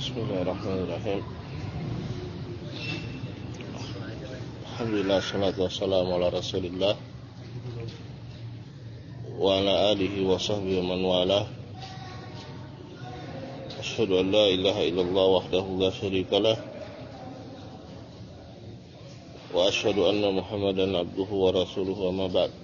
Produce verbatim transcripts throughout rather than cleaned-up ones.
Bismillahirrahmanirrahim. Alhamdulillah, salatu wassalamu ala rasulillah wa ala alihi wa sahbihi wa man walah. Asyhadu an la ilaha illallah wahdahu la syarikalah wa asyhadu anna Muhammadan abduhu wa rasuluhu, amma ba'd.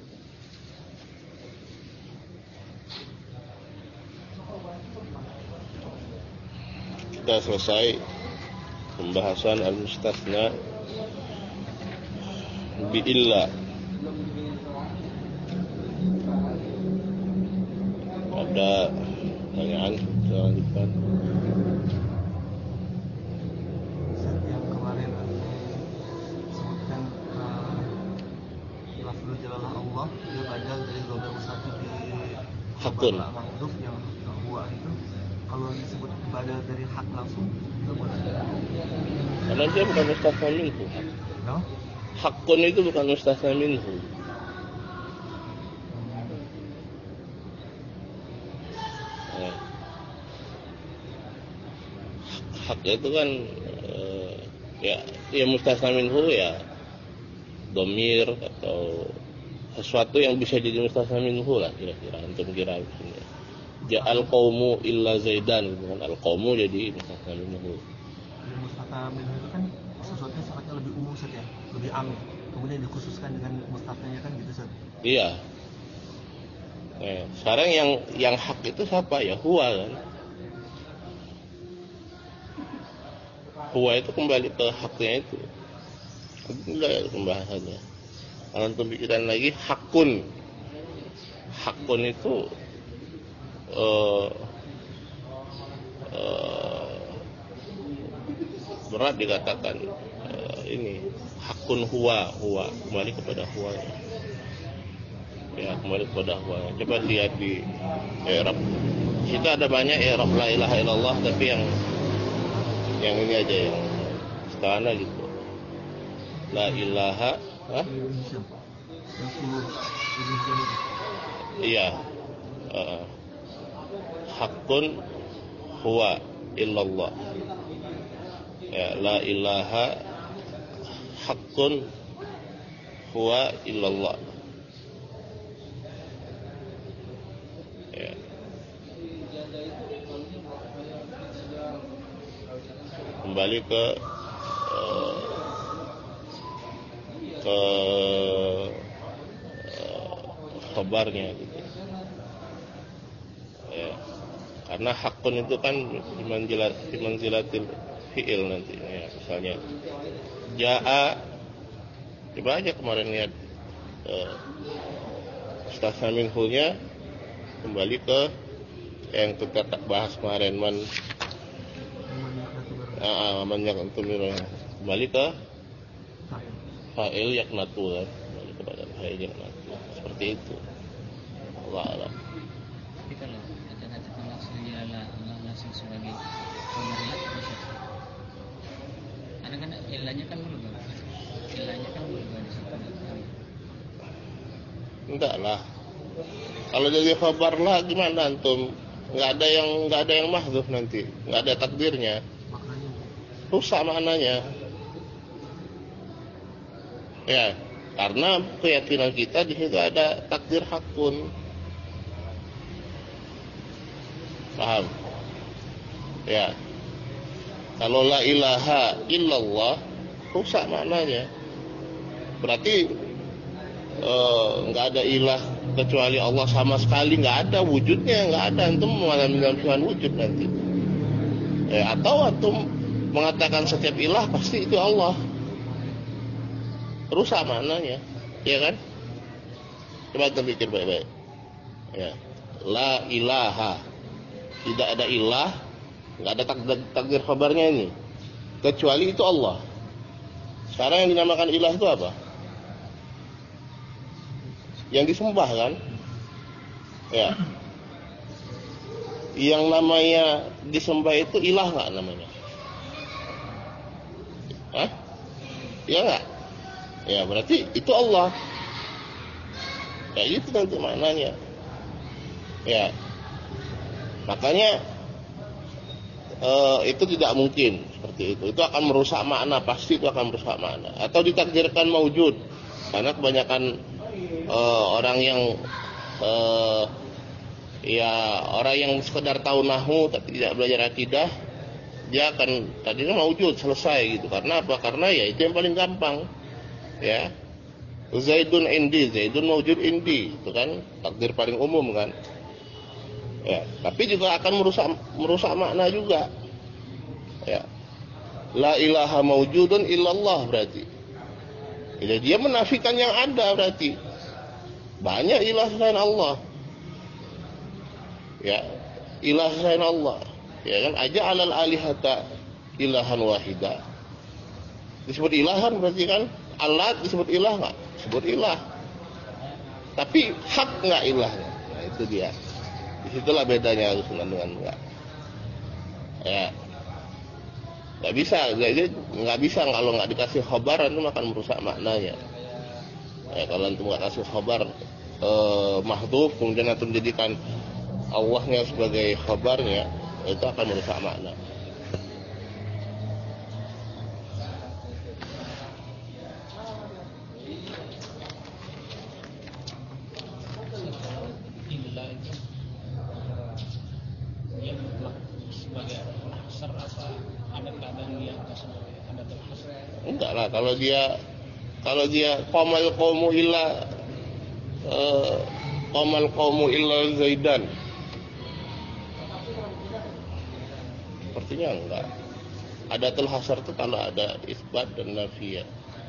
Kita selesai pembahasan al-mustatsna bi'illa. Ada pertanyaan selanjutnya? Yang kemarin disebutkan lafzul jalalah Allah itu badal dari dua puluh satu di Hakun. mahdhuf yang huwa itu, kalau disebut badal dari hak langsung itu boleh? Karena dia bukan mustatsna minhu. No? Hakun itu bukan mustatsna minhu. Ya. Hak itu kan eh, ya, ya mustatsna minhu ya domir atau sesuatu yang bisa jadi mustatsna minhu lah, kira-kira antum kira begini. Ja'al qaumu illa zaidan, bukan al qaumu jadi mustatsna minhu. Yang mustatsna minhu itu kan sesuatu yang sifatnya lebih umum saja, lebih am, kemudian dikhususkan dengan mustatnanya kan gitu Ustaz. Iya. Nah, sekarang yang yang hak itu siapa ya? Huwa kan. Huwa itu kembali ke haknya itu. Enggak ya pembahasannya. Kalau untuk pikiran lagi hakun. Hakun itu uh, uh, berat dikatakan uh, ini hakun huwa, huwa kembali kepada huwa. Ya, kembali kepada huwa. Coba lihat di i'rab. Kita ada banyak i'rab la ilaha illallah, tapi yang yang ini aja yang istana gitu. La ilaha, ha? Iya. Uh, hakun huwa illallah. Ya, la ilaha hakun huwa illallah. Ya. Kembali ke uh, ke uh, khabarnya gitu. Ya. Karena hakun itu kan dimanzilat dimanzilatil fi'il nanti ya, misalnya jaa, coba aja kemarin lihat uh, mustatsna minhu-nya kembali ke yang kita tak bahas kemarin, man ah man yaknatu, kembali ke fa'il yaknatu kan, kembali kepada fa'il yaknatu, seperti itu. Allah alam. Tapi kalau kata-kata langsung jalalah Allah langsung sebagai pemerilak bisa. Karena kan ilahnya kan berubah. Ilahnya kan berubah di situ. Enggak lah. Kalau jadi khabar lah gimana antum? Enggak ada yang enggak ada yang mahdzuf nanti. Enggak ada takdirnya. Maknanya Rusak maknanya. Ya, karena keyakinan kita di situ ada takdir hakun. Paham? Ya. Kalau la ilaha illallah rusak maknanya. Berarti enggak uh, ada ilah kecuali Allah sama sekali, enggak ada wujudnya, enggak ada. Antum mengalami Tuhan wujud nanti. Eh, atau antum mengatakan setiap ilah pasti itu Allah. Rusak maknanya, ya kan? Coba antum pikir baik-baik. Ya. La ilaha, tidak ada ilah, enggak ada takdir, takdir khabarnya ini, kecuali itu Allah. Sekarang yang dinamakan ilah itu apa? Yang disembah kan? Ya. Yang namanya disembah itu ilah nggak namanya? Hah? Ya nggak? Ya berarti itu Allah. Ya itu nanti maknanya. Ya. Makanya uh, itu tidak mungkin seperti itu. Itu akan merusak makna, pasti itu akan merusak makna. Atau ditakdirkan maujud, karena kebanyakan uh, orang yang uh, ya orang yang sekedar tahu nahwu tapi tidak belajar akidah, dia akan tadinya maujud selesai gitu. Karena apa? Karena ya itu yang paling gampang. Ya. Zaidun indi, Zaidun maujud indi, itu kan takdir paling umum kan. Ya, tapi juga akan merusak merusak makna juga. Ya. La ilaha maujudun illallah berarti. Jadi dia menafikan yang ada berarti. Banyak ilah selain Allah. Ya, ilah selain Allah. Ya kan, aja alal alihata ilahan wahida. Disebut ilahan berarti kan, Allah disebut ilah enggak? Disebut ilah. Tapi hak enggak ilahnya. Nah, itu dia. Disitulah bedanya Ahlussunnah dengan enggak. Ya. Enggak bisa, jadi enggak bisa kalau enggak dikasih khabar itu akan merusak maknanya. Ya, kalau antum enggak kasih khabar eh, mahdhuf kemudian antum jadikan Allahnya sebagai khabarnya, itu akan merusak makna. Illa itu dia mutlak sebagai hasar apa ada kadang yang sebagai ada terhasar. Enggak lah, kalau dia kalau dia qamal qaumu illa eh, qamal qaumu illa Zaidan, sepertinya enggak. Adatul hasar itu kalau ada isbat dan nafiyah.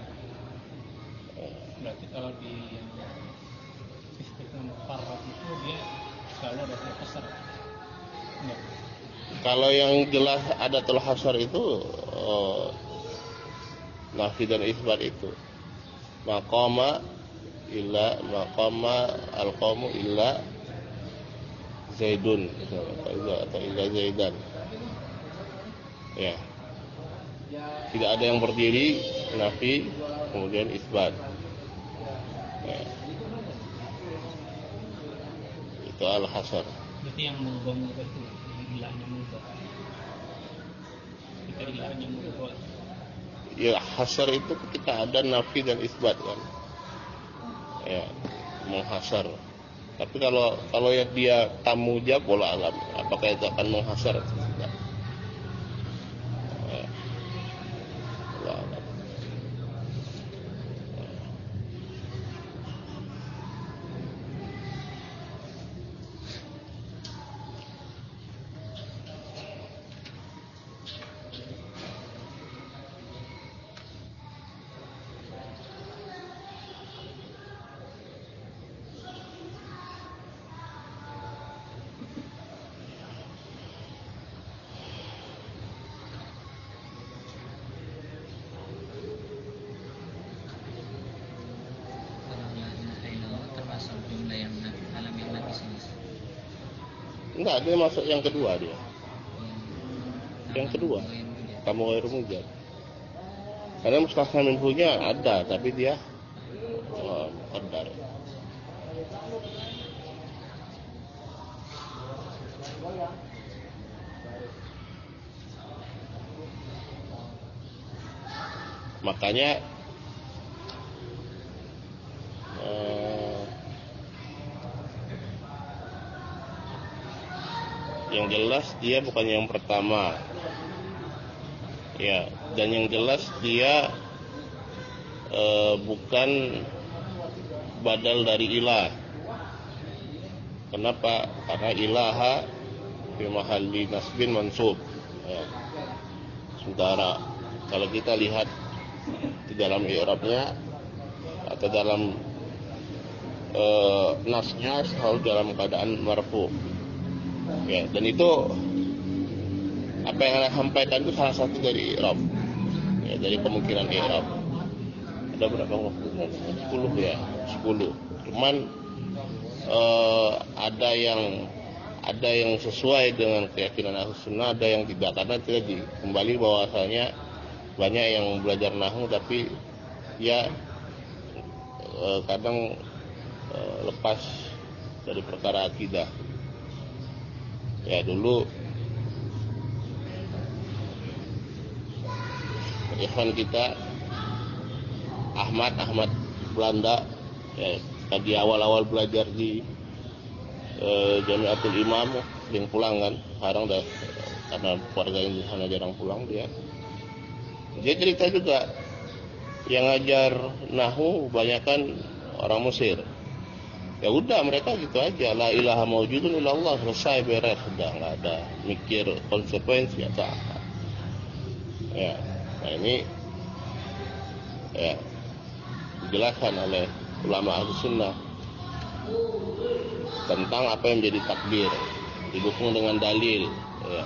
Berarti kalau di sistem farad itu dia selalu ada terhasar. Enggak. Kalau yang jelas adatul hasar itu oh, nafi dan isbat itu maqama illa maqama al-qaumu illa Zaidun atau illa Zaidan. Ya. Tidak ada yang berdiri, nafi, kemudian isbat. Ya. Itu al-hasar. Berarti yang mengubah-ubah itu ilahnya mengubah. Ketika ilahnya mengubah. Ya, hasar itu ketika ada nafi dan isbat kan. Ya, menghasar. Tapi kalau kalau yang dia tamu jawab bola alam, apakah itu akan menghasar? Tidak. Ya. Bola alam. Enggak, dia masuk yang kedua dia. Yang kedua, kamu ghairu mujad. Karena mustasna minhunya ada, tapi dia oh, muqaddar. Makanya eh, yang jelas dia bukan yang pertama, ya, dan yang jelas dia eh, bukan badal dari ilah. Kenapa? Karena ilaha fi mahalli nasbin mansub. Ya. Sementara kalau kita lihat di dalam i'rabnya atau dalam eh, nasnya selalu dalam keadaan marfu. Ya, dan itu apa yang Anda sampaikan itu salah satu dari i'rab. Ya, dari kemungkinan i'rab. Ada berapa waktu? sepuluh ya, sepuluh. Cuman eh, ada yang ada yang sesuai dengan keyakinan Ahlussunnah, ada yang tidak, karena tidak kembali bahwasanya banyak yang belajar nahwu tapi ya eh, kadang eh, lepas dari perkara akidah. Ya, dulu ikhwan kita Ahmad Ahmad Belanda, ya, tadi awal-awal belajar di eh, Jamiatul Imam, sering pulang kan, sekarang udah karena keluarga di sana jarang pulang dia. Dia cerita juga yang ngajar nahwu kebanyakan orang Mesir. Ya udah mereka gitu aja, la ilaha maujudun illallah, selesai beres, sudah nggak ada mikir konsekuensi atau apa. Ya, nah ini ya dijelaskan oleh ulama Ahlus Sunnah tentang apa yang menjadi takdir, didukung dengan dalil, ya.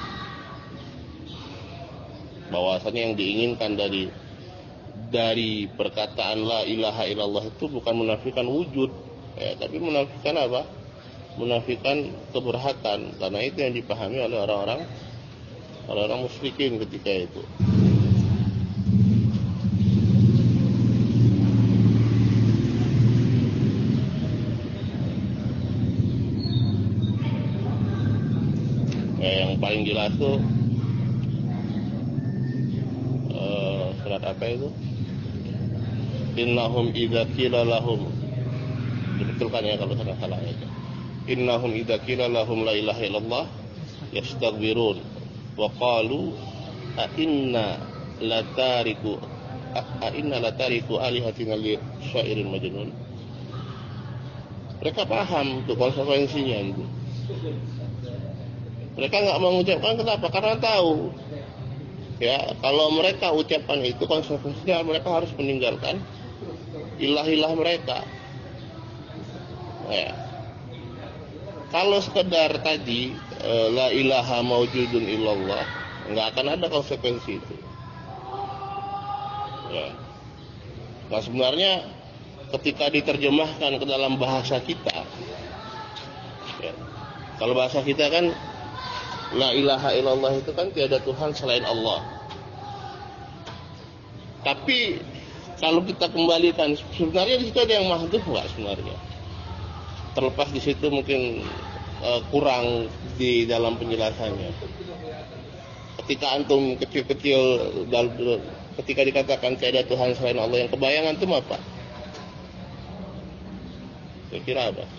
Bahwasanya yang diinginkan dari dari perkataan la ilaha illallah itu bukan menafikan wujud, ya, tapi menafikan apa? Menafikan keberhakan, karena itu yang dipahami oleh orang-orang orang-orang musyrikin ketika itu. Ya, yang paling jelas tuh uh, surat apa itu? Innahum idza qila lahum, dibetulkan ya kalau saya salah ya. Innahum idza qila lahum la ilaha illallah yastaghfirun wa qalu a inna latariku a inna latariku alihatina li syairin majnun. Mereka paham tuh konsekuensinya itu. Mereka nggak mengucapkan, kenapa? Karena tahu, ya, kalau mereka ucapan itu konsekuensinya mereka harus meninggalkan ilah-ilah mereka. Ya. Kalau sekedar tadi e, la ilaha maujudun illallah, nggak akan ada konsekuensi itu. Ya. Nah sebenarnya ketika diterjemahkan ke dalam bahasa kita, ya, kalau bahasa kita kan la ilaha illallah itu kan tiada Tuhan selain Allah. Tapi kalau kita kembalikan, sebenarnya di situ ada yang mahdhuf nggak sebenarnya? Terlepas di situ mungkin uh, kurang di dalam penjelasannya. Ketika antum kecil-kecil, ketika dikatakan tiada Tuhan selain Allah, yang kebayang antum apa? Kira-kira apa?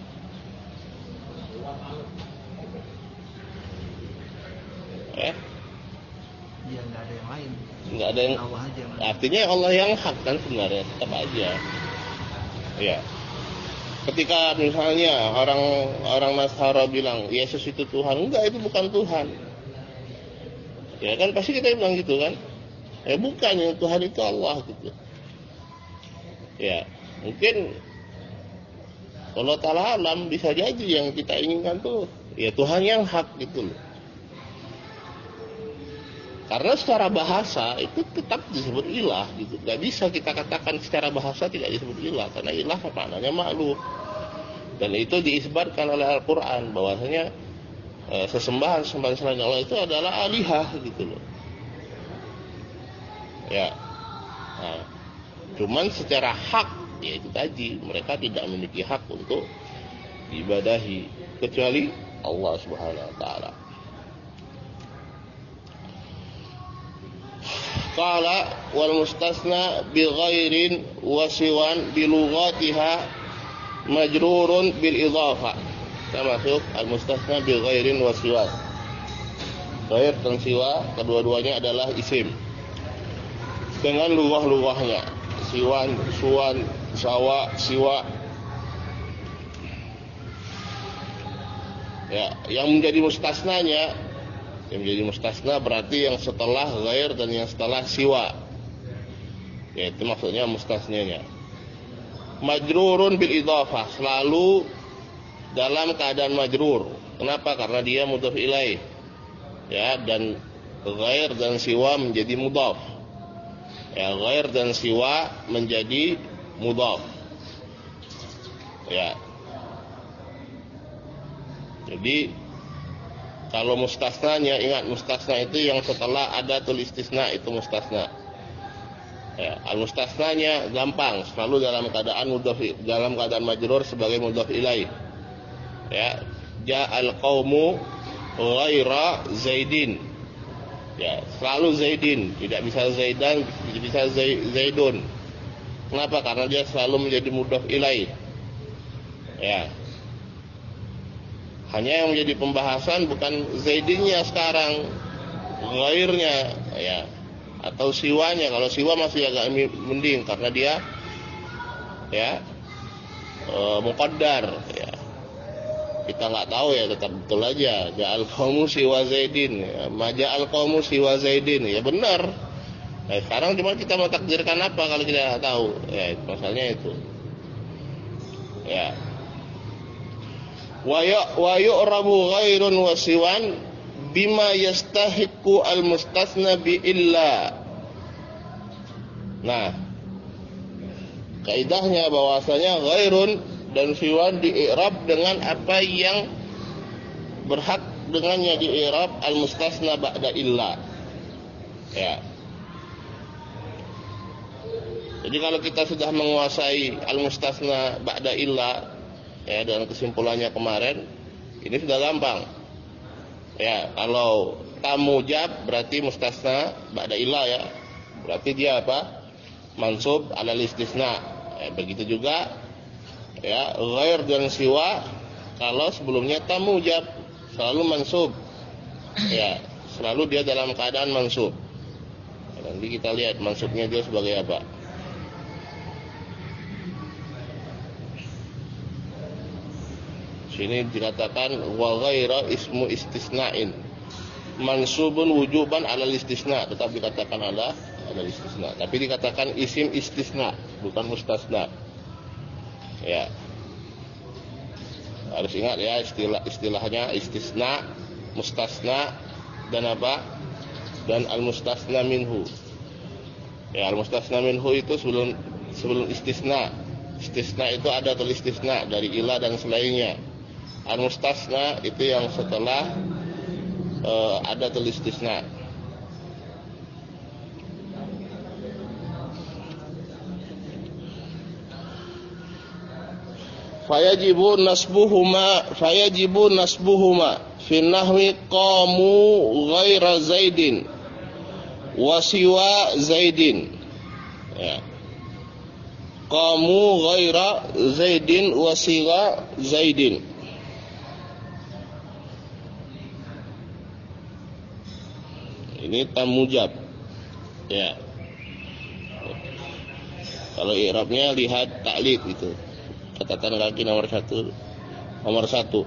Eh? Dia nggak ada yang lain. Nggak ada yang. Allah aja. Artinya Allah yang hak kan sebenarnya, tetap aja. Ya. Ketika misalnya orang orang Nasara bilang Yesus itu Tuhan, enggak, itu bukan Tuhan. Ya kan pasti kita bilang gitu kan. Ya bukan, yang Tuhan itu Allah gitu. Ya, mungkin Allah Ta'ala alam, bisa jadi yang kita inginkan tuh ya Tuhan yang hak gitu loh. Karena secara bahasa itu tetap disebut ilah gitu. Gak bisa kita katakan secara bahasa tidak disebut ilah, karena ilah maknanya makhluk. Dan itu diisbatkan oleh Al-Quran bahwasanya e, sesembahan-sesembahan selain Allah itu adalah alihah gitu loh. Ya. Nah, cuman secara hak, ya itu tadi, mereka tidak memiliki hak untuk diibadahi kecuali Allah Subhanahu wa taala. Qala wal mustasna bi ghairin wa siwan bi lughatiha majrurun bil idhafah. Termasuk al mustasna bi ghairin wa siwan. Ghair dan siwa kedua-duanya adalah isim dengan lughah-lughahnya. Siwan, suwan, sawa, siwa. Ya, yang menjadi mustasnanya, yang menjadi mustasna berarti yang setelah ghair dan yang setelah siwa. Ya, itu maksudnya mustasnanya. Majrurun bil idhafah, selalu dalam keadaan majrur. Kenapa? Karena dia mudhaf ilaih. Ya, dan ghair dan siwa menjadi mudhaf. Ya, ghair dan siwa menjadi mudhaf. Ya. Jadi kalau mustasnanya, ingat mustasna itu yang setelah ada tulis istisna, itu mustasna. Ya, al-mustasnanya gampang, selalu dalam keadaan mudhaf, dalam keadaan majrur sebagai mudhaf ilaih. Ya, ja'al qaumu ghaira Zaidin. Ya, selalu Zaidin, tidak bisa Zaidan, tidak bisa Zaidun. Kenapa? Karena dia selalu menjadi mudhaf ilaih. Ya. Hanya yang menjadi pembahasan bukan Zaidinnya sekarang, ghairnya, ya, atau siwanya. Kalau siwa masih agak mending karena dia ya e, muqaddar, ya. Kita nggak tahu ya, tetap betul aja. Ja'al qaumu siwa Zaidin, ya. Maja'al qaumu siwa Zaidin, ya benar. Nah, sekarang cuma kita mau takdirkan apa kalau kita nggak tahu, ya masalahnya itu. Ya. Wa wa yu'rabu ghairun wa siwan bima yastahiqu al-mustasna bi illa. Nah, kaidahnya bahwasanya ghairun dan siwan di-i'rab dengan apa yang berhak dengannya di-i'rab al-mustasna ba'da illa. Ya. Jadi kalau kita sudah menguasai al-mustasna ba'da illa, ya, dan kesimpulannya kemarin, ini sudah gampang. Ya, kalau tamujab berarti mustasna ba'da illa, ya. Berarti dia apa? Mansub alal istisna. Ya, begitu juga ya, ghair dan siwa kalau sebelumnya tamujab selalu mansub. Ya, selalu dia dalam keadaan mansub. Nanti kita lihat mansubnya dia sebagai apa. Sini dikatakan wa ghaira ismu istisna'in, mansubun wujuban alal istisna, tetap dikatakan ala alal istisna, tapi dikatakan isim istisna bukan mustasna. Ya, harus ingat ya istilah istilahnya istisna, mustasna, dan apa, dan al mustasna minhu. Ya, al mustasna minhu itu sebelum sebelum istisna. Istisna itu ada tulis istisna dari ilah dan selainnya. Al mustasna itu yang setelah uh, ada tulis istisna. Fayajibu nasbuhuma fayajibu nasbuhuma fi nahwi qamu ghaira Zaidin wa siwa Zaidin. Ya. Qamu ghaira Zaidin wa siwa Zaidin. Ini tamujab. Ya. Kalau i'rabnya lihat ta'liq itu. Catatan kaki nomor satu, nomor satu.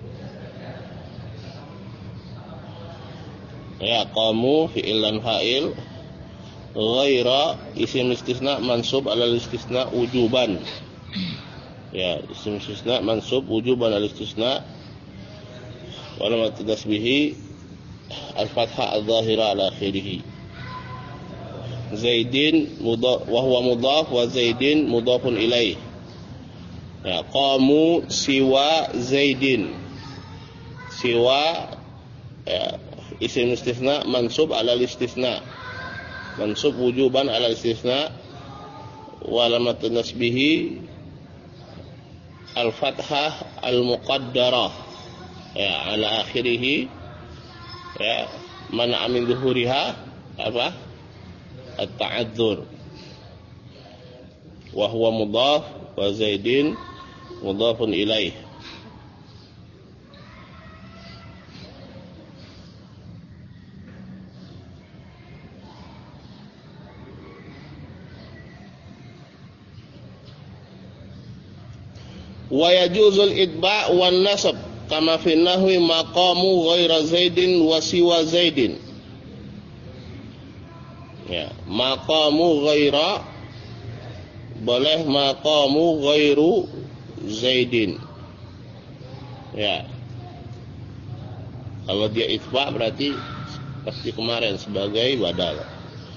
Ya, qamu fi'il dan fa'il, ghaira isim istisna mansub alal istisna wujuban. Ya, isim istisna mansub wujuban alal istisna. Wa lam tasbihi al-fathah al-zahira ala akhirih. Zaidin mudhaf wa huwa mudhaf wa Zaidin mudhafun ilaih. Ya, qamu siwa Zaidin. Siwa ya, isim istisna mansub alal istisna. Mansub wujuban alal istisna wa alamat nasbihi al-fathah al-muqaddarah ya ala akhirih. Ya, mana min zuhuriha apa? At-ta'adzur. Wa huwa mudhaf wa Zaidin mudhafun ilaih. Wa yajuzul idba' wan nasab kama fi nahwi maqamu ghaira Zaidin wa siwa Zaidin. Ya, maqamu ghaira boleh maqamu ghairu Zaidin. Ya. Kalau dia itba berarti pasti kemarin sebagai badal.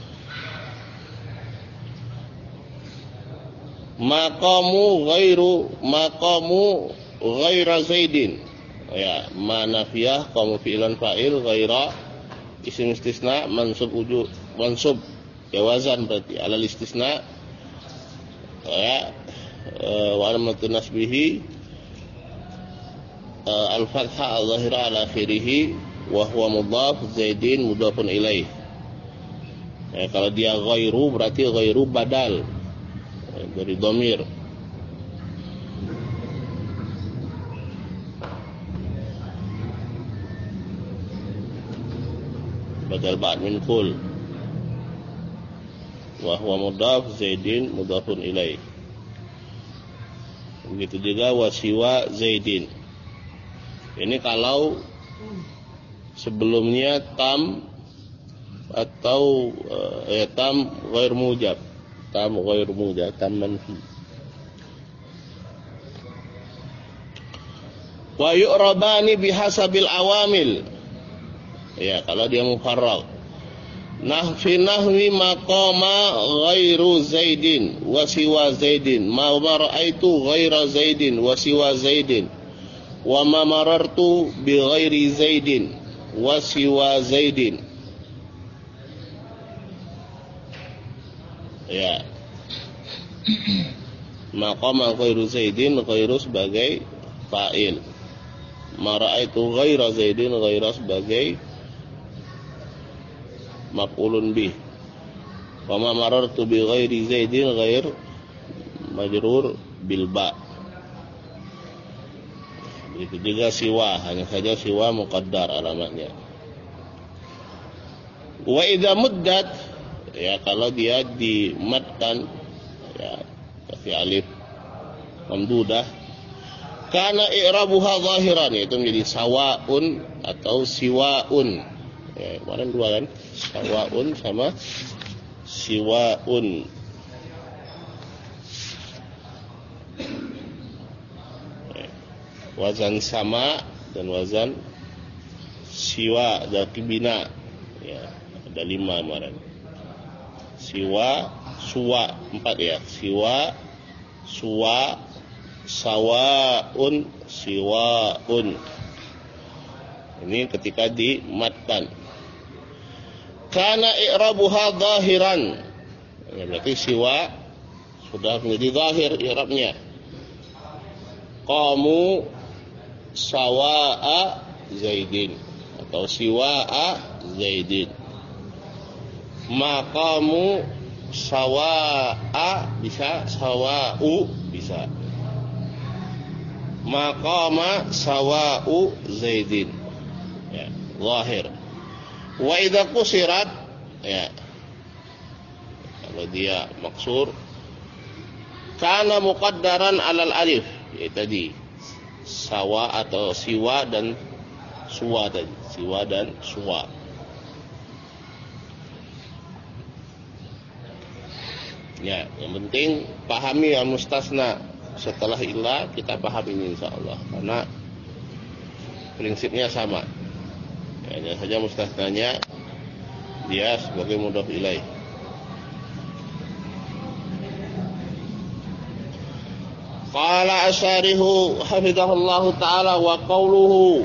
Maqamu ghairu maqamu ghaira Zaidin. Ya, manafiyah qamu fi'lan fa'il ghaira isim istisna mansub wujud mansub jawazan berarti alal istisna. Ya, wa alamat nasbihi al-fathah al-zahira ala akhirih wa huwa mudhaf, Zaidin mudhafun ilaih. Ya, kalau dia ghairu berarti ghairu badal ya, dari dhamir. Badal ba'd min kul. Wa huwa mudhaf, Zaidin mudhafun ilaih. Begitu juga wasiwa Zaidin. Ini kalau sebelumnya tam atau uh, ya tam ghair mujab, tam ghair mujab, tam manfi. Wa yu'rabani bihasabil awamil. Ya, kalau dia mufarrag. Nahfi nahwi maqama ghairu Zaidin wa siwa Zaidin, ma ra'aitu ghaira Zaidin wa siwa Zaidin, wa ma marartu bi ghairi Zaidin wa siwa Zaidin. Ya. Maqama ghairu Zaidin, ghairu sebagai fa'il. Ma ra'aitu ghaira Zaidin, ghaira sebagai maf'ulun bih. Wa ma marartu bi ghairi Zaidin, ghair majrur bil ba. Begitu juga siwa, hanya saja siwa muqaddar alamatnya. Wa idza muddat, ya kalau dia dimatkan ya kasih alif mamdudah, kana i'rabuha zahiran, yaitu menjadi sawaun atau siwaun. Ya, kemarin dua kan, sawaun sama siwaun. Ya, wazan sama dan wazan siwa dan kibina. Ya, ada lima kemarin. Siwa, suwa, empat ya. Siwa, suwa, sawaun, siwaun. Ini ketika dimatkan. Kana i'rabuha zahiran. Ya, berarti siwa sudah menjadi zahir i'rabnya. Qamu sawa'a Zaidin atau siwa'a Zaidin. Maqamu sawa'a bisa, sawa'u bisa. Maqama sawa'u Zaidin. Ya, zahir. Wa idza qusirat, ya kalau dia maksur, kana muqaddaran alal alif, ya tadi sawa atau siwa dan suwa tadi, siwa dan suwa. Ya, yang penting pahami al-mustasna. Setelah ilah kita pahami ini insyaallah, karena prinsipnya sama. Ya, hanya saja mustasnanya dia sebagai mudhaf ilaih. Qala asyarihu hafizahullahu ta'ala wa qawluhu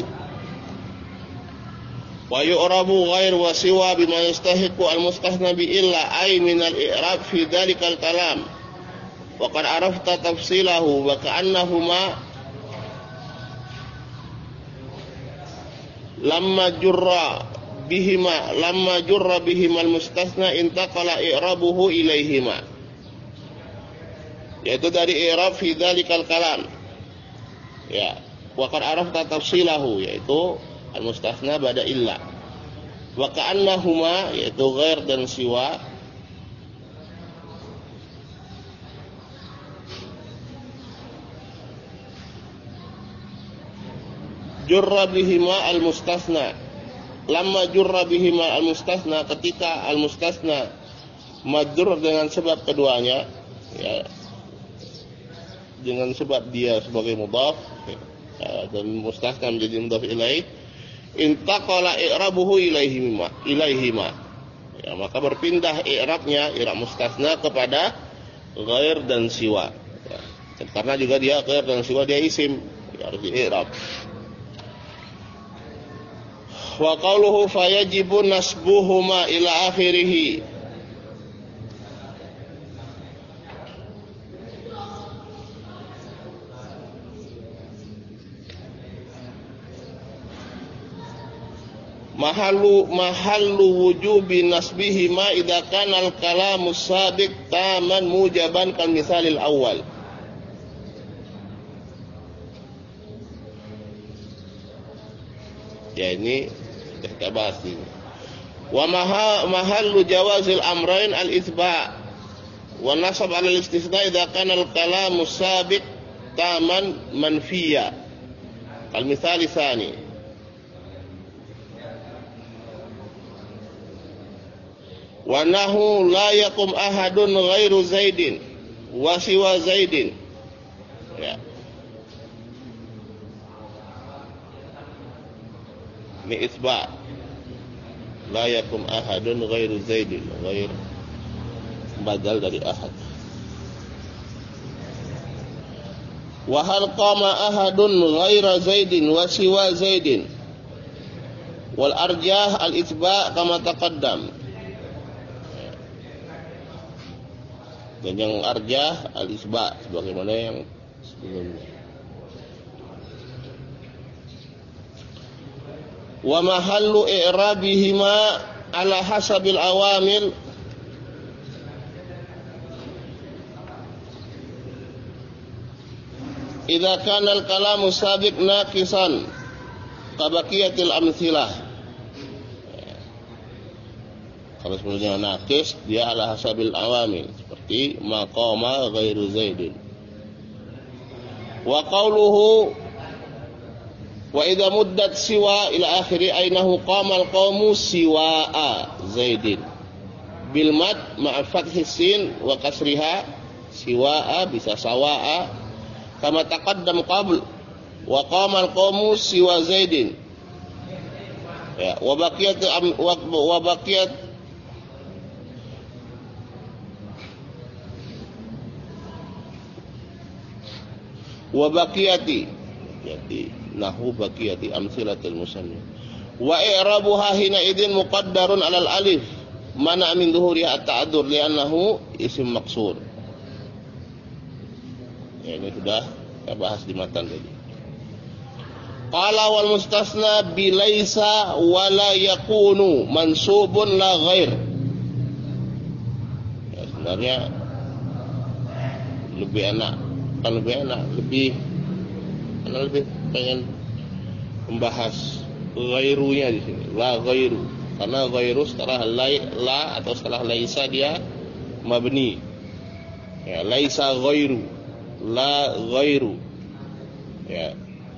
wa yu'rabu ghair wa siwa bima yastahiqu al-mustasna bi illa ay min al-i'rab fi dhalikal kalam wa qad arafta tafsilahu wa ka'annahuma lamma jurra bihima lamma jurra bihima al-mustasna intaqala i'rabuhu ilaihima, yaitu dari i'rab fi dzalikal kalam. Ya, wa qad arafta tafsilahu, yaitu al-mustasna ba'da illa. Wa ka'annahuma, yaitu ghair dan siwa, jurra bihima al-mustasna. Lamma jurra bihima al-mustasna, ketika al-mustasna majrur dengan sebab keduanya, ya, dengan sebab dia sebagai mudhaf, ya, dan mustasna menjadi mudhaf ilaih, intaqala i'rabuhu ilaihima ilaihima, ya, maka berpindah i'rabnya, i'rab mustasna kepada ghair dan siwa, ya. Dan karena juga dia ghair dan siwa dia isim, ya, harus di-i'rab. Wa qawluhu fayajibu nasbuhuma ila akhirih. mahallu mahallu wujubi nasbihi ma idza kana al-kalamu sabiq taman mujaban kal misalil awal. Ya ini kita bahas ini. Wa mahallu jawazil amrain al-itsba' wa nasab 'ala al-istisna' idza kana al-kalamu sabiq taman manfiya. Al misal tsani. Wa nahu la yaqum ahadun ghairu Zaidin wa siwa Zaidin. Ya. Ini isba' la yakum ahadun ghairu Zaidin, ghair badal dari ahad. Wa hal qama ahadun ghaira Zaidin wa siwa Zaidin, wal arjah al isba' kama taqaddam. Dan yang arjah al isba' sebagaimana yang sebelumnya. Wa mahallu i'rabihima ala hasabil awamil idza kana al-kalamu sabiq naqisan ka baqiyatil amthilah. Kalau sebelumnya naqis, dia ala hasabil awamil seperti maqama ghairu Zaidin. Wa qawluhu wa idza muddat siwa ila akhiri ainahu qama al-qawmu siwa'a Zaidin bil mad ma'a fathi sin wa kasriha siwa'a bisa sawa'a kama taqaddam qabl wa qama al-qawmu siwa Zaidin. Ya, wa baqiyat wa baqiyat wa baqiyati jadi nahu baqiyati amsilatul musannif wa i'rabuha hina idzin muqaddarun 'alal alif mana min dhuhuriha at-ta'addur li'annahu isim maqsur. Ya, ini sudah kita bahas di matan tadi. Qala wal mustasna bi laisa wa la yakunu mansubun la ghair. Ya, sebenarnya lebih enak kan lebih enak lebih karena lebih pengen membahas ghairunya di sini, la ghairu. Karena ghairu setelah la, la atau setelah laisa dia mabni. Ya, laisa ghairu, la ghairu. Ya.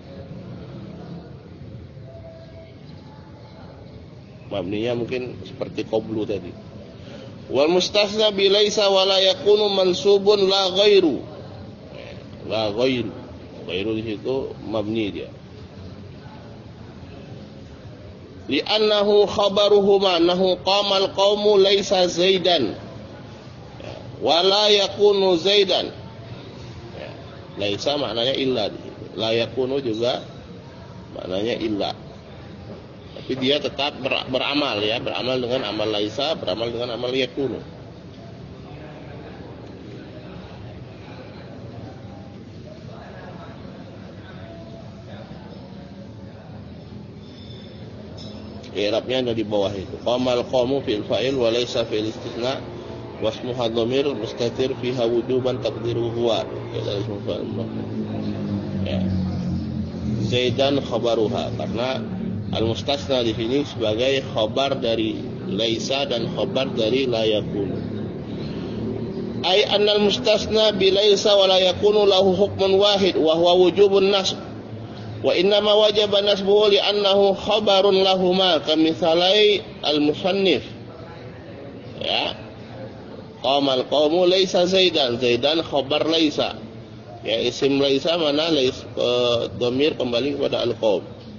Mabninya mungkin seperti qablu tadi. Wal mustasna bi laisa wa la yakunu mansubun la ghairu. La ghairu. Ghairu di situ mabni dia. Li'annahu khabaruhuma annahu qama al-qaumu laisa Zaidan. Ya. Wa la yakunu Zaidan. Ya. Laisa maknanya illa di situ. La yakunu juga maknanya illa. Tapi dia tetap ber, beramal ya, beramal dengan amal laisa, beramal dengan amal yakunu. I'rabnya ada di bawah itu. Qamal qawmu fi'il fa'il wa laysa fi'il istithna wasmuha dhamir mustatir fiha wujuban taqdiru huwa. Ya. Zaidan khabaruha, karena al-mustasna di sini sebagai khabar dari laisa dan khabar dari la yakunu. Ai anna al-mustasna bi laisa wa la yakunu lahu hukmun wahid wa huwa wujubun nasb. Wa inna ma wajaba nasbuhu li annahu khabarun lahuma kamithalai al-musannif. Ya. Qamal qawmu laysa Zaidan, Zaidan khabar laysa. Ya, isim laysa mana laisa uh, dhamir kembali kepada al-qawm.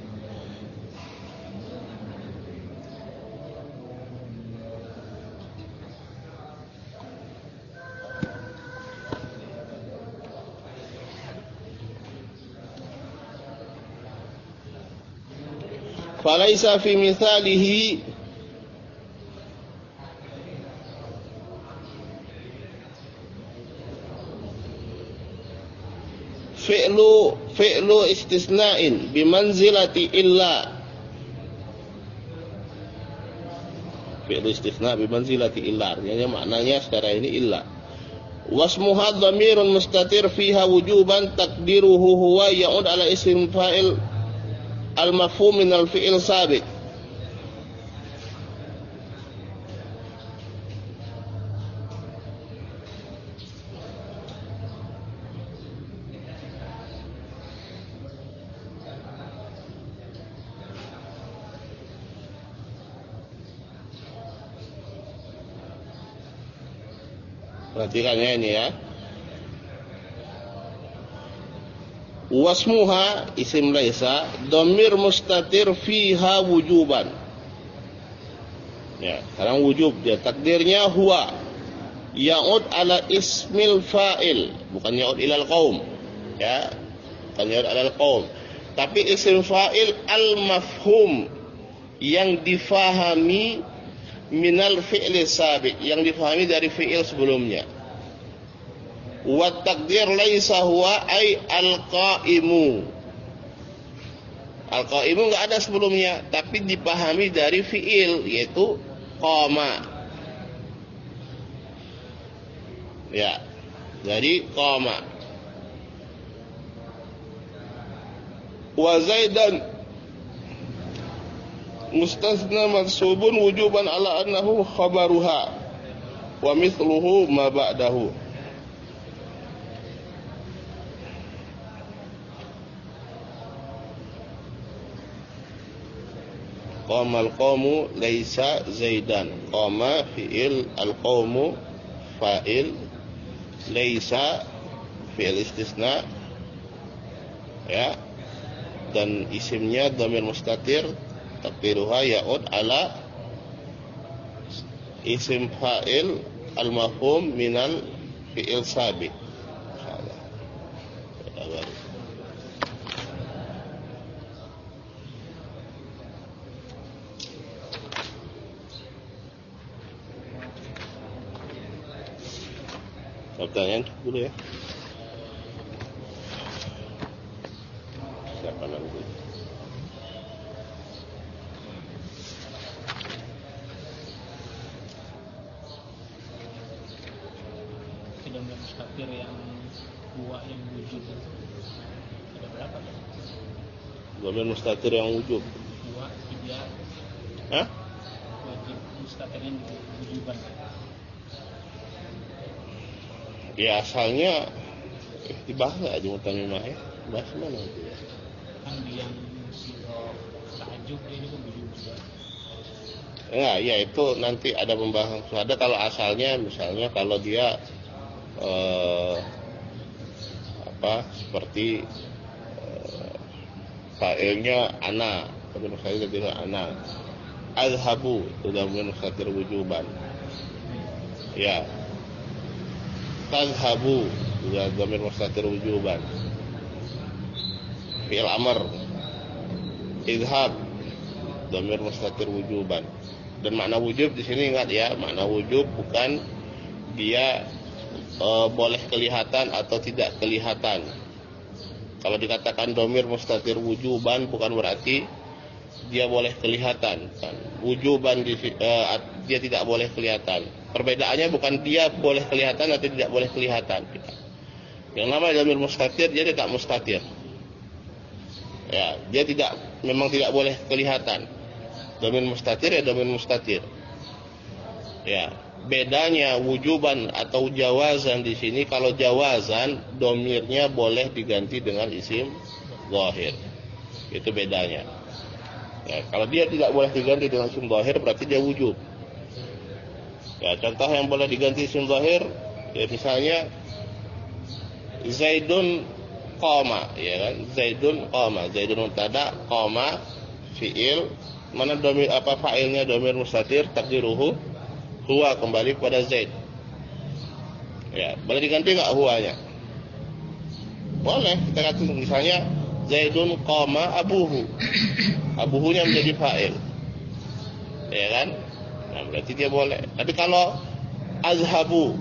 Falaisa fi mithalihi fi'lu fi'lu istisna'in bimanzilati illa. fi'il istitsna bi manzilati illa. Artinya maknanya secara ini illa. Wasmuha dhamirun mustatir fiha wujuban takdiruhu huwa ya'ud ala isim fa'il al-mafhum min al-fi'il sabiq. Perhatikan ya ini ya. Wasmuha isim laisa dhamir mustatir fiha wujuban. Ya, sekarang wujub dia. Takdirnya huwa ya'ud ala ismil fa'il, bukan ya'ud ilal qaum. Ya, bukan ya'ud alal qaum. Tapi isim fa'il al-mafhum yang difahami minal fi'li sabiq, yang difahami dari fi'il sebelumnya. Wa takdir laisa huwa ay al-qaimu. Al-qaimu enggak ada sebelumnya, tapi dipahami dari fi'il yaitu qama. Ya. Jadi qama. Wa zaidan mustasna mansubun wujuban ala annahu khabaruha wa mithluhu ma ba'dahu. Qama al-qawmu laysa zaidan. Qama fi'il, al-qawmu fa'il, laysa fi'il istisna, ya, dan isimnya dhamir mustatir takdiruha ya'ud ala isim fa'il al-mafhum minal fi'il sabiq. Insyaallah. Pertanyaan dulu ya. Siapa nanti? Dhamir mustatir yang dua yang wujud ada berapa? Dhamir mustatir yang wujud. Dua, tiga. Hah? Wajib mustatirnya wujuban. Ya asalnya eh, dibahas nggak di mutamimah ya? Bahas mana itu ya? Kan yang siro tahajud ini kan wujud juga. Enggak, ya itu nanti ada pembahasan. Ada kalau asalnya misalnya kalau dia eh, apa seperti eh, fa'ilnya ana, tapi saya jadi ana. Azhabu itu dhamir mustatir wujuban. Ya. Tazhabu juga dhamir mustatir wujuban. Fi'il amr. Idhab dhamir mustatir wujuban. Dan makna wujub di sini ingat ya, makna wujub bukan dia e, boleh kelihatan atau tidak kelihatan. Kalau dikatakan dhamir mustatir wujuban bukan berarti dia boleh kelihatan. Wujuban di, e, dia tidak boleh kelihatan. Perbedaannya bukan dia boleh kelihatan atau tidak boleh kelihatan. Yang namanya dhamir mustatir dia tidak mustatir. Ya, dia tidak memang tidak boleh kelihatan. Dhamir mustatir ya dhamir mustatir. Ya, bedanya wujuban atau jawazan di sini, kalau jawazan dhamirnya boleh diganti dengan isim zahir. Itu bedanya. Ya, kalau dia tidak boleh diganti dengan isim zahir berarti dia wujub. Ya, contoh yang boleh diganti isim zahir ya misalnya Zaidun qama, ya kan? Zaidun qama, Zaidun mubtada, qama fi'il, mana dhamir apa fa'ilnya dhamir mustatir takdiruhu huwa, kembali kepada Zaid. Ya, boleh diganti enggak huwanya? Boleh, kita katakan misalnya Zaidun qama abuhu. Abuhunya menjadi fa'il. Ya kan? Nah, berarti dia boleh. Tapi kalau azhabu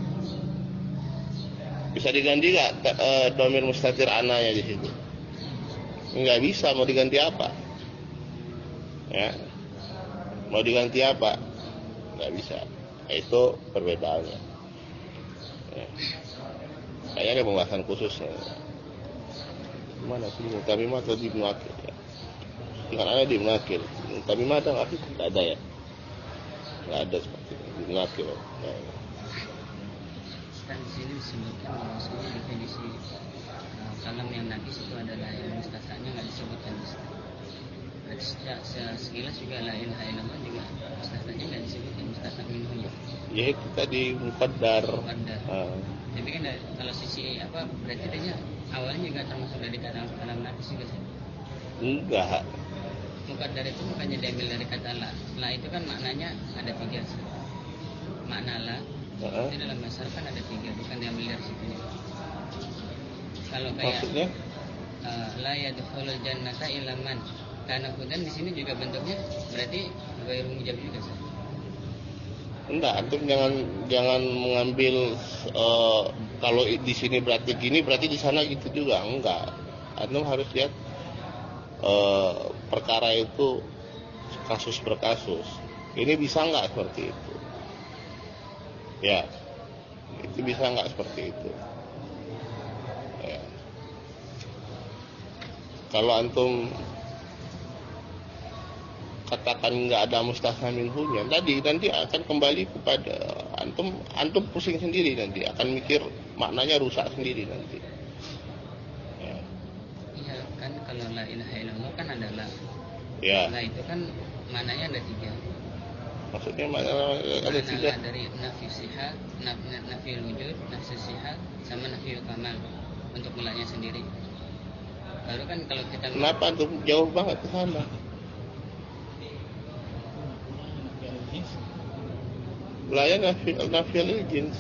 bisa diganti enggak e, dhamir mustatir ananya di situ? Enggak bisa, mau diganti apa? Ya. Mau diganti apa? nggak bisa. Nah, itu perbedaannya. Ya. Kayaknya ada pembahasan khususnya. Mana sih Mutamimah atau di Ibnu Akil? Ya. Jangan ada di Ibnu Akil. Mutamimah ada nggak? Nggak ada ya. Nggak ada seperti itu. Di Ibnu Akil. Ya. Kan di sini disebutkan bahwasanya definisi uh, kalam yang najis itu adalah yang mustasanya nggak disebutkan di situ. Berarti sekilas juga la ilaha illallah juga mustasanya nggak disebutkan, mustasna minhunya. Ya itu tadi muqaddar. Muqaddar. Uh. Tapi kan kalau sisi apa berarti dia awalnya juga termasuk dari kata kalam najis juga sih. Enggak. Muqaddar itu bukannya diambil dari kata la. La itu kan maknanya ada tiga sih. Makna la Uh-huh. itu dalam bahasa kan ada tiga, bukan diambil dari situ. Kalau kayak maksudnya uh, la yadkhulul jannata illa man kana hudan, di sini juga bentuknya berarti ghairu mujab juga sih. enggak, antum jangan jangan mengambil uh, kalau di sini berarti gini, berarti di sana gitu juga. Enggak. Antum harus lihat uh, perkara itu kasus per kasus. Ini bisa enggak seperti itu? Ya, itu bisa nggak seperti itu? Ya. Kalau antum katakan nggak ada mustasna minhunya, tadi nanti akan kembali kepada antum, antum pusing sendiri nanti, akan mikir maknanya rusak sendiri nanti. Ya. Iya kan, kalau la ilaha illallah kan adalah Ya. la itu kan maknanya ada tiga. Maksudnya mana ada tiga? Dari nafi siha, naf, nafi wujud, nafi siha, sama nafi kamal untuk mulanya sendiri. Baru kan kalau kita Kenapa antum jauh banget ke sana? Layan nafi nafi al-jins.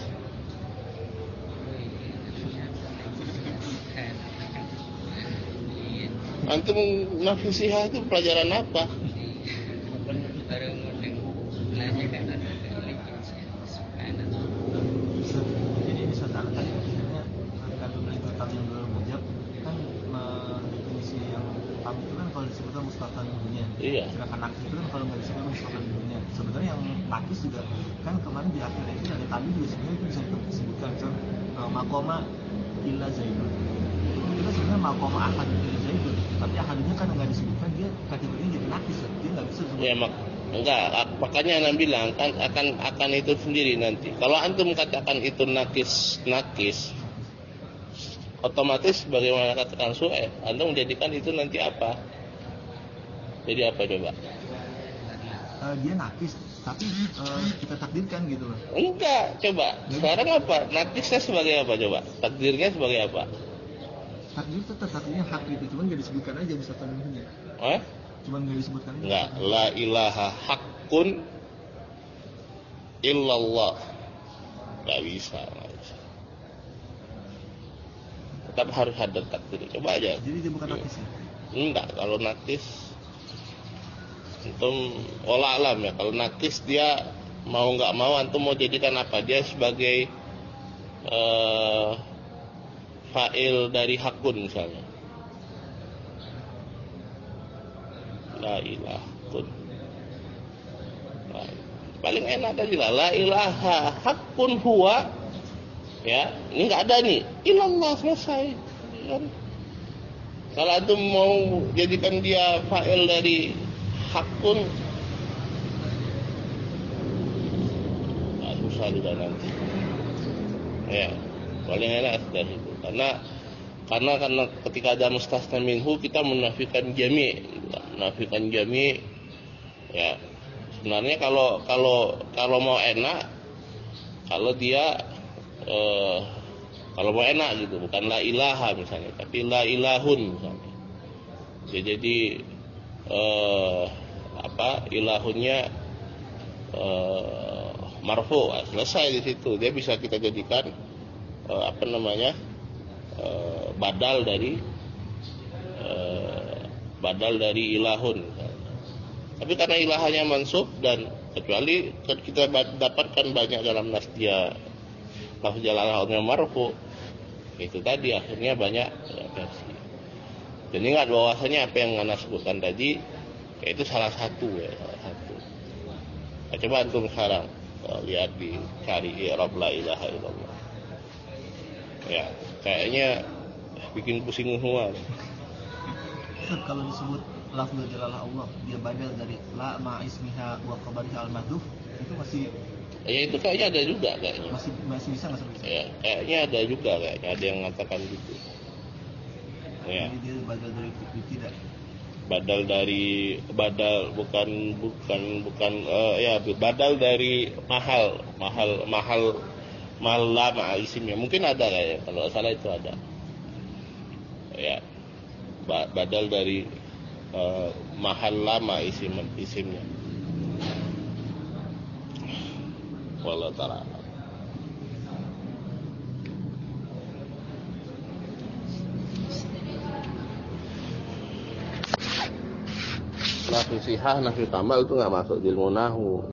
Antum nafi siha itu pelajaran apa? baru mudeng belanja kan ada religion subhanallah. Jadi di suatu kan sebenarnya ketika itu tam yang belum mujab kan definisi yang tam itu kan kalau disebutkan mustaqil minhunya. Iya. Sedangkan nakis itu kan kalau nggak disebutkan mustaqil minhunya. Sebenarnya yang nakis juga kan kemarin di akhir itu ada tadi juga sebenarnya itu bisa disebutkan contoh uh, makoma illa zaidun. Itu kan sebenarnya makoma ahad illa zaidun, tapi ahadnya kan nggak disebutkan, dia kategorinya jadi nakis, dia nggak bisa disebut. Ya mak enggak, makanya Anda bilang kan akan akan itu sendiri nanti. Kalau antum katakan itu nakis nakis, otomatis bagaimana katakan su'e, Anda menjadikan itu nanti apa? Jadi apa coba? Uh, dia nakis, tapi uh, kita takdirkan gitu loh. Enggak, coba. Sekarang apa? Nakisnya sebagai apa coba? Takdirnya sebagai apa? Takdir tetap takdirnya hak gitu, cuman nggak disebutkan aja misalkan minhunya. Eh? Cuman nggak disebutkan aja. Enggak, la ilaha haqqun illallah. Enggak bisa, enggak bisa. Tetap harus ada takdir. Coba aja. Jadi dia bukan nakis ya? Enggak, kalau nakis antum olah alam ya. Kalau nakis dia mau nggak mau antum mau jadikan apa? Dia sebagai uh, fa'il dari hakun misalnya. La ilaha kun. Paling enak tadi lah. La ilaha hakun huwa. Ya, ini nggak ada nih. Ilallah, selesai. Kan? Kalau antum mau jadikan dia fa'il dari hakun, nah, susah juga nanti. Ya, paling enak dari itu. Karena karena karena ketika ada mustasna minhu kita menafikan jami', menafikan jami'. Ya, sebenarnya kalau kalau kalau mau enak, kalau dia eh, kalau mau enak gitu, bukan la ilaha misalnya, tapi la ilahun misalnya. Ya, jadi eh, apa ilahunnya eh, marfu, selesai di situ. Dia bisa kita jadikan eh, apa namanya eh, badal dari eh, badal dari ilahun. Tapi karena ilahnya mansub, dan kecuali kita dapatkan banyak dalam nas dia lafaz jalalahnya marfu, itu tadi akhirnya banyak versi. Jadi ingat bahwasanya apa yang Anda sebutkan tadi, yaitu salah satu ya, salah satu. Nah, coba antum sekarang uh, lihat di cari i'rab la ilaha illallah. Ya, kayaknya bikin pusing semua. Ustaz, kalau disebut lafzul jalalah Allah, dia badal dari la ma ismiha wa khabariha al mahdhuf, itu masih Ya itu kayaknya ada juga kayaknya. masih masih bisa nggak sebut? Ya, kayaknya ada juga kayaknya ada yang mengatakan gitu. Ya. Jadi dia badal dari itu tidak. Badal dari badal bukan bukan bukan uh, ya badal dari mahal mahal mahal mahal lama isimnya mungkin ada kayaknya kalau salah itu ada ya ba- badal dari uh, mahal lama isim isimnya wallahu ta'ala. Nafi sihah, nafi kamal itu nggak masuk di ilmu nahu.